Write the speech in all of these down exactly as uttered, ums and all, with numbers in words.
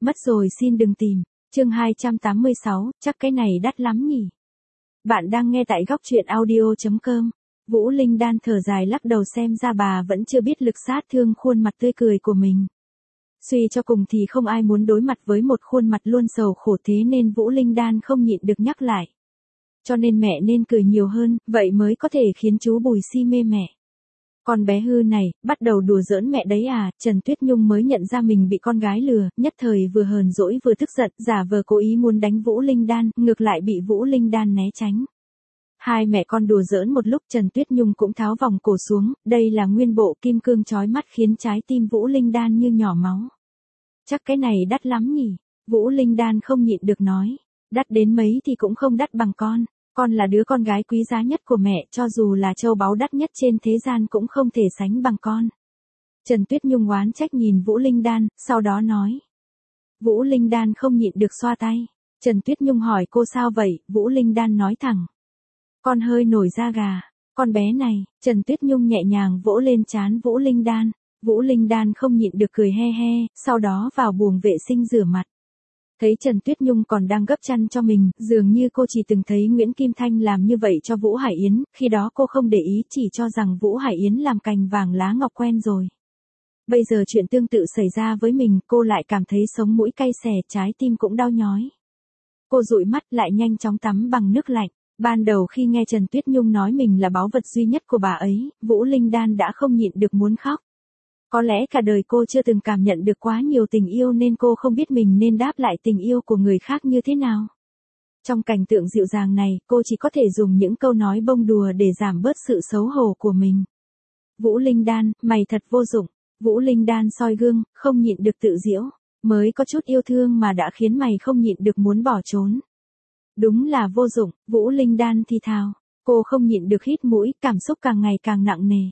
mất rồi xin đừng tìm. Chương hai trăm tám mươi sáu, chắc cái này đắt lắm nhỉ. Bạn đang nghe tại góc truyện audio chấm com. Vũ Linh Đan thở dài lắc đầu, xem ra bà vẫn chưa biết lực sát thương khuôn mặt tươi cười của mình. Suy cho cùng thì không ai muốn đối mặt với một khuôn mặt luôn sầu khổ, thế nên Vũ Linh Đan không nhịn được nhắc lại. Cho nên mẹ nên cười nhiều hơn, vậy mới có thể khiến chú Bùi si mê mẹ. Con bé hư này, bắt đầu đùa giỡn mẹ đấy à? Trần Tuyết Nhung mới nhận ra mình bị con gái lừa, nhất thời vừa hờn dỗi vừa tức giận, giả vờ cố ý muốn đánh Vũ Linh Đan, ngược lại bị Vũ Linh Đan né tránh. Hai mẹ con đùa giỡn một lúc, Trần Tuyết Nhung cũng tháo vòng cổ xuống, đây là nguyên bộ kim cương chói mắt khiến trái tim Vũ Linh Đan như nhỏ máu. Chắc cái này đắt lắm nhỉ? Vũ Linh Đan không nhịn được nói. Đắt đến mấy thì cũng không đắt bằng con. Con là đứa con gái quý giá nhất của mẹ, cho dù là châu báu đắt nhất trên thế gian cũng không thể sánh bằng con. Trần Tuyết Nhung oán trách nhìn Vũ Linh Đan, sau đó nói. Vũ Linh Đan không nhịn được xoa tay. Trần Tuyết Nhung hỏi cô sao vậy, Vũ Linh Đan nói thẳng. Con hơi nổi da gà. Con bé này, Trần Tuyết Nhung nhẹ nhàng vỗ lên trán Vũ Linh Đan. Vũ Linh Đan không nhịn được cười he he, sau đó vào buồng vệ sinh rửa mặt. Thấy Trần Tuyết Nhung còn đang gấp chăn cho mình, dường như cô chỉ từng thấy Nguyễn Kim Thanh làm như vậy cho Vũ Hải Yến, khi đó cô không để ý, chỉ cho rằng Vũ Hải Yến làm cành vàng lá ngọc quen rồi. Bây giờ chuyện tương tự xảy ra với mình, cô lại cảm thấy sống mũi cay xè, trái tim cũng đau nhói. Cô dụi mắt lại nhanh chóng tắm bằng nước lạnh. Ban đầu khi nghe Trần Tuyết Nhung nói mình là báu vật duy nhất của bà ấy, Vũ Linh Đan đã không nhịn được muốn khóc. Có lẽ cả đời cô chưa từng cảm nhận được quá nhiều tình yêu nên cô không biết mình nên đáp lại tình yêu của người khác như thế nào. Trong cảnh tượng dịu dàng này, cô chỉ có thể dùng những câu nói bông đùa để giảm bớt sự xấu hổ của mình. Vũ Linh Đan, mày thật vô dụng. Vũ Linh Đan soi gương, không nhịn được tự giễu. Mới có chút yêu thương mà đã khiến mày không nhịn được muốn bỏ trốn. Đúng là vô dụng, Vũ Linh Đan thì thào. Cô không nhịn được hít mũi, cảm xúc càng ngày càng nặng nề.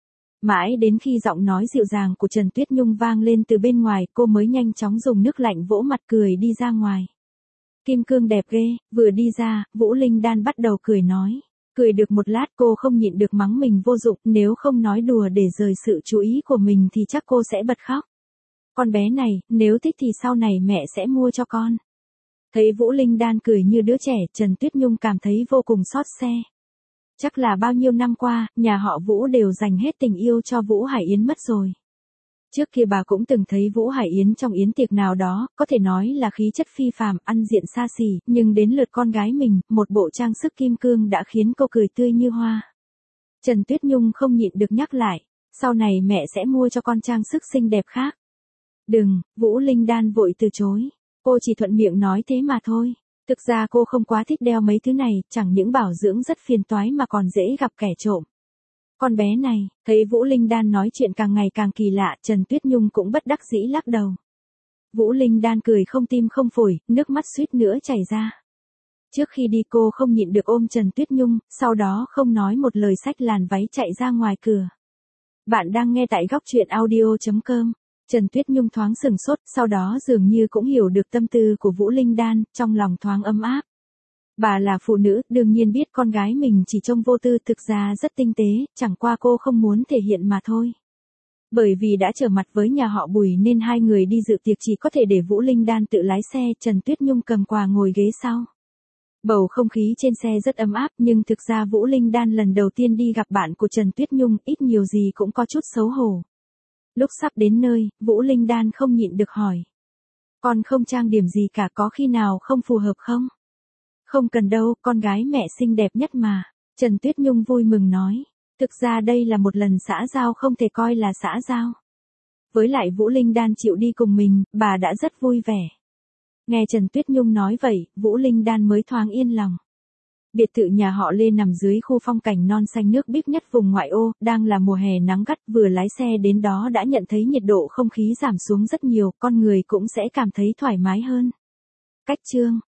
Mãi đến khi giọng nói dịu dàng của Trần Tuyết Nhung vang lên từ bên ngoài, cô mới nhanh chóng dùng nước lạnh vỗ mặt cười đi ra ngoài. Kim cương đẹp ghê, vừa đi ra, Vũ Linh Đan bắt đầu cười nói. Cười được một lát cô không nhịn được mắng mình vô dụng, nếu không nói đùa để rời sự chú ý của mình thì chắc cô sẽ bật khóc. Con bé này, nếu thích thì sau này mẹ sẽ mua cho con. Thấy Vũ Linh Đan cười như đứa trẻ, Trần Tuyết Nhung cảm thấy vô cùng xót xe. Chắc là bao nhiêu năm qua, nhà họ Vũ đều dành hết tình yêu cho Vũ Hải Yến mất rồi. Trước kia bà cũng từng thấy Vũ Hải Yến trong yến tiệc nào đó, có thể nói là khí chất phi phàm, ăn diện xa xỉ, nhưng đến lượt con gái mình, một bộ trang sức kim cương đã khiến cô cười tươi như hoa. Trần Tuyết Nhung không nhịn được nhắc lại, sau này mẹ sẽ mua cho con trang sức xinh đẹp khác. Đừng, Vũ Linh Đan vội từ chối, cô chỉ thuận miệng nói thế mà thôi. Thực ra cô không quá thích đeo mấy thứ này, chẳng những bảo dưỡng rất phiền toái mà còn dễ gặp kẻ trộm. Con bé này, thấy Vũ Linh Đan nói chuyện càng ngày càng kỳ lạ, Trần Tuyết Nhung cũng bất đắc dĩ lắc đầu. Vũ Linh Đan cười không tim không phổi, nước mắt suýt nữa chảy ra. Trước khi đi cô không nhịn được ôm Trần Tuyết Nhung, sau đó không nói một lời xách làn váy chạy ra ngoài cửa. Bạn đang nghe tại góc truyện audio chấm com. Trần Tuyết Nhung thoáng sừng sốt, sau đó dường như cũng hiểu được tâm tư của Vũ Linh Đan, trong lòng thoáng ấm áp. Bà là phụ nữ, đương nhiên biết con gái mình chỉ trông vô tư, thực ra rất tinh tế, chẳng qua cô không muốn thể hiện mà thôi. Bởi vì đã trở mặt với nhà họ Bùi nên hai người đi dự tiệc chỉ có thể để Vũ Linh Đan tự lái xe, Trần Tuyết Nhung cầm quà ngồi ghế sau. Bầu không khí trên xe rất ấm áp, nhưng thực ra Vũ Linh Đan lần đầu tiên đi gặp bạn của Trần Tuyết Nhung, ít nhiều gì cũng có chút xấu hổ. Lúc sắp đến nơi, Vũ Linh Đan không nhịn được hỏi. Con không trang điểm gì cả, có khi nào không phù hợp không? Không cần đâu, con gái mẹ xinh đẹp nhất mà. Trần Tuyết Nhung vui mừng nói. Thực ra đây là một lần xã giao, không thể coi là xã giao. Với lại Vũ Linh Đan chịu đi cùng mình, bà đã rất vui vẻ. Nghe Trần Tuyết Nhung nói vậy, Vũ Linh Đan mới thoáng yên lòng. Biệt thự nhà họ Lê nằm dưới khu phong cảnh non xanh nước biếc nhất vùng ngoại ô, đang là mùa hè nắng gắt, vừa lái xe đến đó đã nhận thấy nhiệt độ không khí giảm xuống rất nhiều, con người cũng sẽ cảm thấy thoải mái hơn. Cách chương